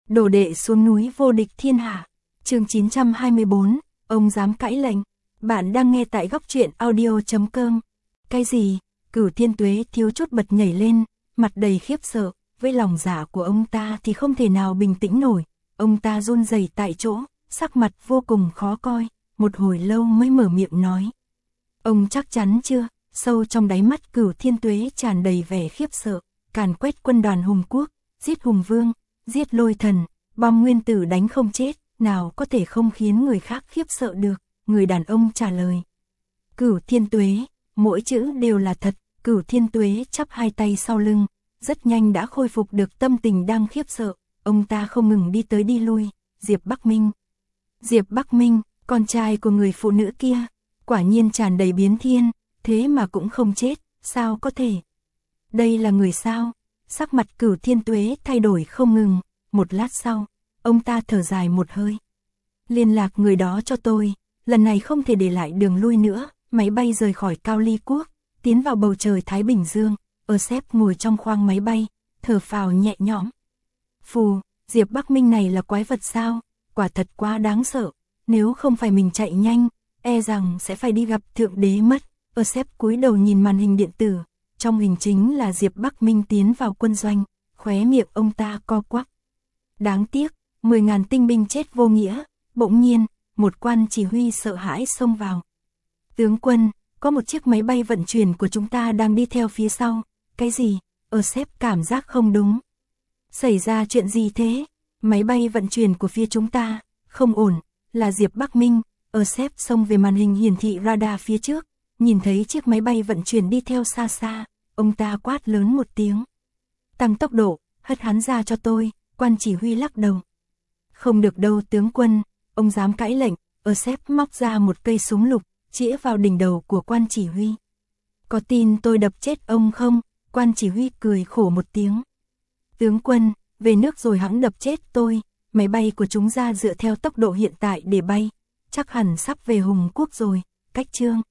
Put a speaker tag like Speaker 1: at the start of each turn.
Speaker 1: Đồ đệ xuống núi vô địch thiên hạ. Chương 924, ông dám cãi lệnh. Bạn đang nghe tại góc truyện audio.com. Cái gì? Cửu Thiên Tuế thiếu chút bật nhảy lên, mặt đầy khiếp sợ, với lòng dạ của ông ta thì không thể nào bình tĩnh nổi. Ông ta run rẩy tại chỗ, sắc mặt vô cùng khó coi, một hồi lâu mới mở miệng nói. Ông chắc chắn chưa? Sâu trong đáy mắt Cửu Thiên Tuế tràn đầy vẻ khiếp sợ, càn quét quân đoàn hùng quốc, giết hùng vương, giết lôi thần, bom nguyên tử đánh không chết, nào có thể không khiến người khác khiếp sợ được, người đàn ông trả lời. Cửu Thiên Tuế, mỗi chữ đều là thật. Cửu Thiên Tuế chắp hai tay sau lưng, rất nhanh đã khôi phục được tâm tình đang khiếp sợ, ông ta không ngừng đi tới đi lui. Diệp Bắc Minh. Diệp Bắc Minh, con trai của người phụ nữ kia, quả nhiên tràn đầy biến thiên, thế mà cũng không chết, sao có thể? Đây là người sao? Sắc mặt Cửu Thiên Tuế thay đổi không ngừng, một lát sau, ông ta thở dài một hơi. Liên lạc người đó cho tôi, lần này không thể để lại đường lui nữa. Máy bay rời khỏi Cao Ly Quốc, tiến vào bầu trời Thái Bình Dương. Sếp ngồi trong khoang máy bay, thở phào nhẹ nhõm. Phù, Diệp Bắc Minh này là quái vật sao? Quả thật quá đáng sợ, nếu không phải mình chạy nhanh, e rằng sẽ phải đi gặp Thượng Đế mất. Sếp cúi đầu nhìn màn hình điện tử, trong hình chính là Diệp Bắc Minh tiến vào quân doanh, khóe miệng ông ta co quắp. Đáng tiếc, 10.000 tinh binh chết vô nghĩa. Bỗng nhiên, một quan chỉ huy sợ hãi xông vào. Tướng quân, có một chiếc máy bay vận chuyển của chúng ta đang đi theo phía sau. Cái gì? Sếp cảm giác không đúng. Xảy ra chuyện gì thế? Máy bay vận chuyển của phía chúng ta, không ổn, là Diệp Bắc Minh. Sếp xông về màn hình hiển thị radar phía trước, nhìn thấy chiếc máy bay vận chuyển đi theo xa xa, ông ta quát lớn một tiếng. Tăng tốc độ, hất hắn ra cho tôi. Quan chỉ huy lắc đầu. Không được đâu tướng quân, ông dám cãi lệnh. Sếp móc ra một cây súng lục, chĩa vào đỉnh đầu của quan chỉ huy. Có tin tôi đập chết ông không? Quan chỉ huy cười khổ một tiếng. Tướng quân, về nước rồi hẵng đập chết tôi. Máy bay của chúng ta dựa theo tốc độ hiện tại để bay, chắc hẳn sắp về Hùng Quốc rồi. Cách chương.